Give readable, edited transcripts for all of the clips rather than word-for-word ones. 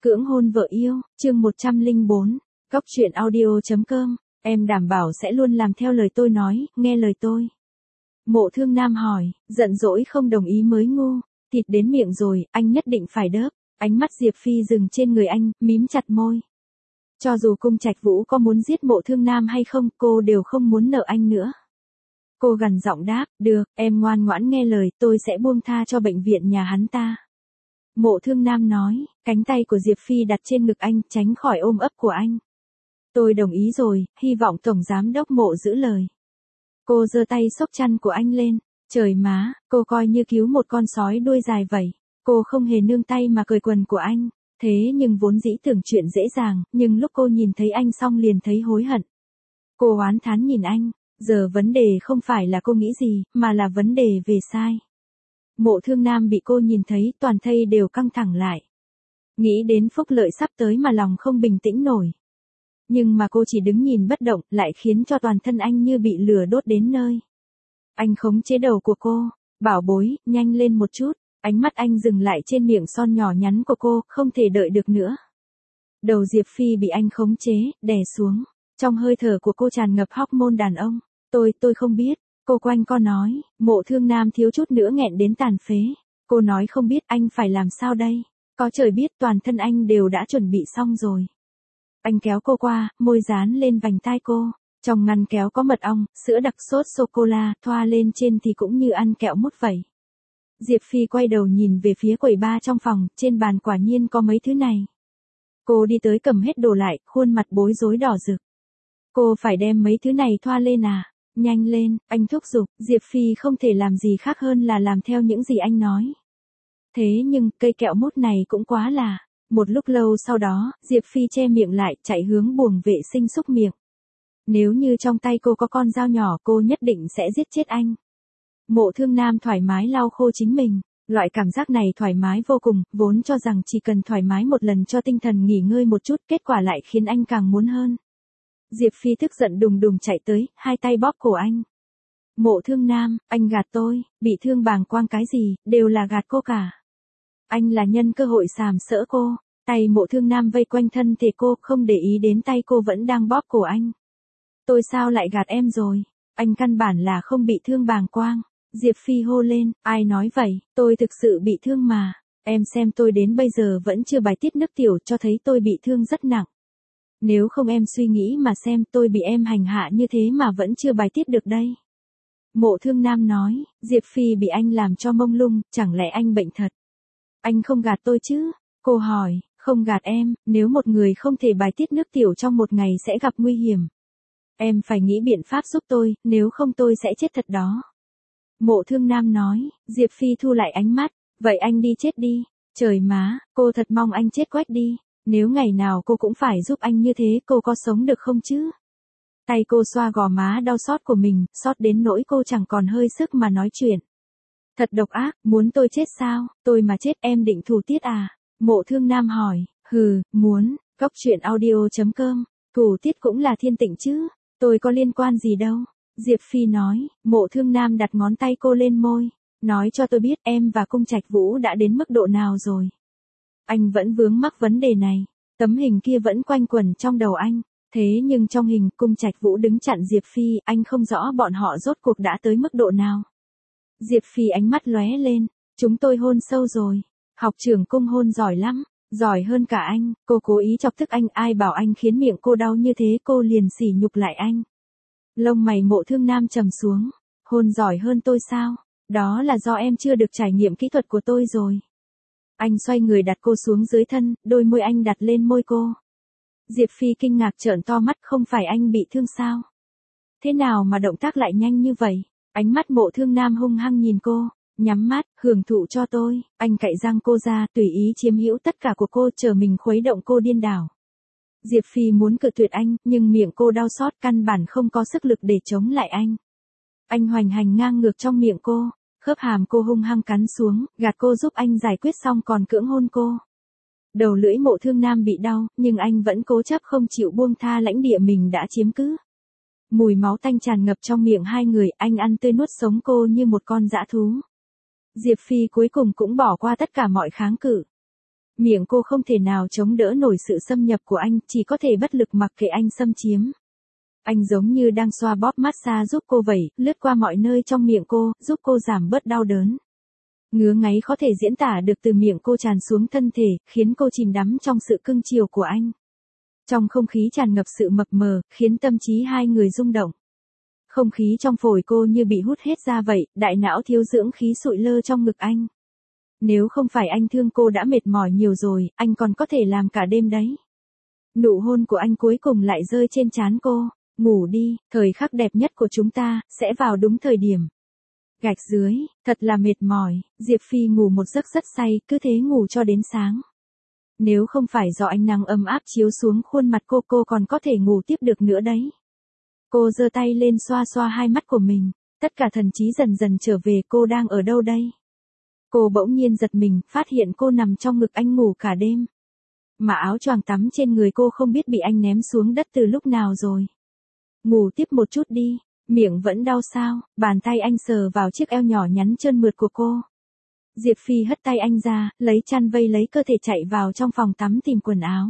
Cưỡng hôn vợ yêu, chương 104, Cóc truyện audio.com, em đảm bảo sẽ luôn làm theo lời tôi nói, nghe lời tôi. Mộ Thương Nam hỏi, giận dỗi không đồng ý mới ngu, thịt đến miệng rồi, anh nhất định phải đớp. Ánh mắt Diệp Phi dừng trên người anh, mím chặt môi. Cho dù Cung Trạch Vũ có muốn giết Mộ Thương Nam hay không, cô đều không muốn nợ anh nữa. Cô gằn giọng đáp, được, em ngoan ngoãn nghe lời, tôi sẽ buông tha cho bệnh viện nhà hắn ta. Mộ Thương Nam nói, cánh tay của Diệp Phi đặt trên ngực anh, tránh khỏi ôm ấp của anh. Tôi đồng ý rồi, hy vọng Tổng Giám Đốc Mộ giữ lời. Cô giơ tay xốc chăn của anh lên, trời má, cô coi như cứu một con sói đuôi dài vậy. Cô không hề nương tay mà cởi quần của anh, thế nhưng vốn dĩ tưởng chuyện dễ dàng, nhưng lúc cô nhìn thấy anh xong liền thấy hối hận. Cô oán thán nhìn anh, giờ vấn đề không phải là cô nghĩ gì, mà là vấn đề về sai. Mộ Thương Nam bị cô nhìn thấy toàn thây đều căng thẳng lại. Nghĩ đến phúc lợi sắp tới mà lòng không bình tĩnh nổi. Nhưng mà cô chỉ đứng nhìn bất động lại khiến cho toàn thân anh như bị lửa đốt đến nơi. Anh khống chế đầu của cô, bảo bối, nhanh lên một chút. Ánh mắt anh dừng lại trên miệng son nhỏ nhắn của cô, không thể đợi được nữa. Đầu Diệp Phi bị anh khống chế, đè xuống. Trong hơi thở của cô tràn ngập hormone đàn ông. Tôi không biết. Cô quanh co nói, Mộ Thương Nam thiếu chút nữa nghẹn đến tàn phế. Cô nói không biết anh phải làm sao đây. Có trời biết toàn thân anh đều đã chuẩn bị xong rồi. Anh kéo cô qua, môi dán lên vành tai cô. Trong ngăn kéo có mật ong, sữa đặc sốt sô-cô-la, thoa lên trên thì cũng như ăn kẹo mút vậy. Diệp Phi quay đầu nhìn về phía quầy bar trong phòng, trên bàn quả nhiên có mấy thứ này. Cô đi tới cầm hết đồ lại, khuôn mặt bối rối đỏ rực. Cô phải đem mấy thứ này thoa lên à? Nhanh lên, anh thúc giục, Diệp Phi không thể làm gì khác hơn là làm theo những gì anh nói. Thế nhưng, cây kẹo mút này cũng quá là. Một lúc lâu sau đó, Diệp Phi che miệng lại, chạy hướng buồng vệ sinh xúc miệng. Nếu như trong tay cô có con dao nhỏ, cô nhất định sẽ giết chết anh. Mộ Thương Nam thoải mái lau khô chính mình. Loại cảm giác này thoải mái vô cùng, vốn cho rằng chỉ cần thoải mái một lần cho tinh thần nghỉ ngơi một chút, kết quả lại khiến anh càng muốn hơn. Diệp Phi tức giận đùng đùng chạy tới, hai tay bóp cổ anh. Mộ Thương Nam, anh gạt tôi, bị thương bàng quang cái gì, đều là gạt cô cả. Anh là nhân cơ hội sàm sỡ cô, tay Mộ Thương Nam vây quanh thân thể cô, không để ý đến tay cô vẫn đang bóp cổ anh. Tôi sao lại gạt em rồi, anh căn bản là không bị thương bàng quang. Diệp Phi hô lên, ai nói vậy, tôi thực sự bị thương mà. Em xem tôi đến bây giờ vẫn chưa bài tiết nước tiểu cho thấy tôi bị thương rất nặng. Nếu không em suy nghĩ mà xem tôi bị em hành hạ như thế mà vẫn chưa bài tiết được đây. Mộ Thương Nam nói, Diệp Phi bị anh làm cho mông lung, chẳng lẽ anh bệnh thật? Anh không gạt tôi chứ? Cô hỏi, không gạt em, nếu một người không thể bài tiết nước tiểu trong một ngày sẽ gặp nguy hiểm. Em phải nghĩ biện pháp giúp tôi, nếu không tôi sẽ chết thật đó. Mộ Thương Nam nói, Diệp Phi thu lại ánh mắt, vậy anh đi chết đi. Trời má, cô thật mong anh chết quách đi. Nếu ngày nào cô cũng phải giúp anh như thế, cô có sống được không chứ? Tay cô xoa gò má đau xót của mình, xót đến nỗi cô chẳng còn hơi sức mà nói chuyện. Thật độc ác, muốn tôi chết sao? Tôi mà chết em định thủ tiết à? Mộ Thương Nam hỏi, muốn, Cóc truyện audio.com, thủ tiết cũng là Thiên Tịnh chứ, tôi có liên quan gì đâu. Diệp Phi nói, Mộ Thương Nam đặt ngón tay cô lên môi, nói cho tôi biết em và Cung Trạch Vũ đã đến mức độ nào rồi. Anh vẫn vướng mắc vấn đề này, tấm hình kia vẫn quanh quẩn trong đầu anh, thế nhưng trong hình Cung Trạch Vũ đứng chặn Diệp Phi, anh không rõ bọn họ rốt cuộc đã tới mức độ nào. Diệp Phi ánh mắt lóe lên, chúng tôi hôn sâu rồi, học trưởng Cung hôn giỏi lắm, giỏi hơn cả anh, cô cố ý chọc tức anh, ai bảo anh khiến miệng cô đau như thế, cô liền sỉ nhục lại anh. Lông mày Mộ Thương Nam trầm xuống, hôn giỏi hơn tôi sao, đó là do em chưa được trải nghiệm kỹ thuật của tôi rồi. Anh xoay người đặt cô xuống dưới thân, đôi môi anh đặt lên môi cô. Diệp Phi kinh ngạc trợn to mắt, không phải anh bị thương sao? Thế nào mà động tác lại nhanh như vậy? Ánh mắt Mộ Thương Nam hung hăng nhìn cô, nhắm mắt, hưởng thụ cho tôi. Anh cạy răng cô ra, tùy ý chiếm hữu tất cả của cô, chờ mình khuấy động cô điên đảo. Diệp Phi muốn cự tuyệt anh, nhưng miệng cô đau xót, căn bản không có sức lực để chống lại anh. Anh hoành hành ngang ngược trong miệng cô, khớp hàm cô hung hăng cắn xuống, gạt cô giúp anh giải quyết xong còn cưỡng hôn cô. Đầu lưỡi Mộ Thương Nam bị đau, nhưng anh vẫn cố chấp không chịu buông tha lãnh địa mình đã chiếm cứ. Mùi máu tanh tràn ngập trong miệng hai người, anh ăn tươi nuốt sống cô như một con dã thú. Diệp Phi cuối cùng cũng bỏ qua tất cả mọi kháng cự. Miệng cô không thể nào chống đỡ nổi sự xâm nhập của anh, chỉ có thể bất lực mặc kệ anh xâm chiếm. Anh giống như đang xoa bóp massage giúp cô vậy, lướt qua mọi nơi trong miệng cô, giúp cô giảm bớt đau đớn. Ngứa ngáy có thể diễn tả được từ miệng cô tràn xuống thân thể, khiến cô chìm đắm trong sự cưng chiều của anh. Trong không khí tràn ngập sự mập mờ, khiến tâm trí hai người rung động. Không khí trong phổi cô như bị hút hết ra vậy, đại não thiếu dưỡng khí sụi lơ trong ngực anh. Nếu không phải anh thương cô đã mệt mỏi nhiều rồi, anh còn có thể làm cả đêm đấy. Nụ hôn của anh cuối cùng lại rơi trên trán cô. Ngủ đi, thời khắc đẹp nhất của chúng ta, sẽ vào đúng thời điểm. Gạch dưới, thật là mệt mỏi, Diệp Phi ngủ một giấc rất say, cứ thế ngủ cho đến sáng. Nếu không phải do ánh nắng ấm áp chiếu xuống khuôn mặt cô còn có thể ngủ tiếp được nữa đấy. Cô giơ tay lên xoa xoa hai mắt của mình, tất cả thần trí dần dần trở về, cô đang ở đâu đây? Cô bỗng nhiên giật mình, phát hiện cô nằm trong ngực anh ngủ cả đêm. Mà áo choàng tắm trên người cô không biết bị anh ném xuống đất từ lúc nào rồi. Ngủ tiếp một chút đi, miệng vẫn đau sao? Bàn tay anh sờ vào chiếc eo nhỏ nhắn trơn mượt của cô. Diệp Phi hất tay anh ra, lấy chăn vây lấy cơ thể chạy vào trong phòng tắm tìm quần áo.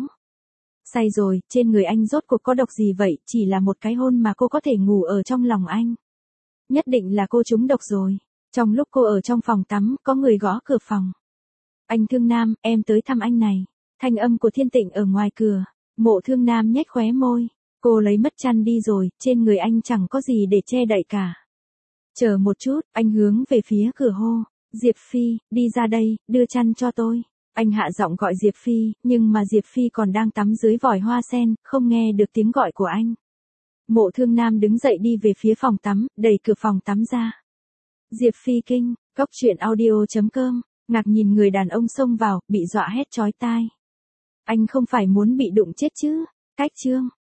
Say rồi, trên người anh rốt cuộc có độc gì vậy, chỉ là một cái hôn mà cô có thể ngủ ở trong lòng anh. Nhất định là cô trúng độc rồi. Trong lúc cô ở trong phòng tắm, có người gõ cửa phòng. Anh Thương Nam, em tới thăm anh này. Thanh âm của Thiên Tịnh ở ngoài cửa. Mộ Thương Nam nhếch khóe môi. Cô lấy mất chăn đi rồi, trên người anh chẳng có gì để che đậy cả. Chờ một chút, anh hướng về phía cửa hô. Diệp Phi, đi ra đây, đưa chăn cho tôi. Anh hạ giọng gọi Diệp Phi, nhưng mà Diệp Phi còn đang tắm dưới vòi hoa sen, không nghe được tiếng gọi của anh. Mộ Thương Nam đứng dậy đi về phía phòng tắm, đẩy cửa phòng tắm ra. Diệp Phi kinh, goctruyện.audio.com, ngạc nhìn người đàn ông xông vào, bị dọa hét chói tai. Anh không phải muốn bị đụng chết chứ? Cách chương.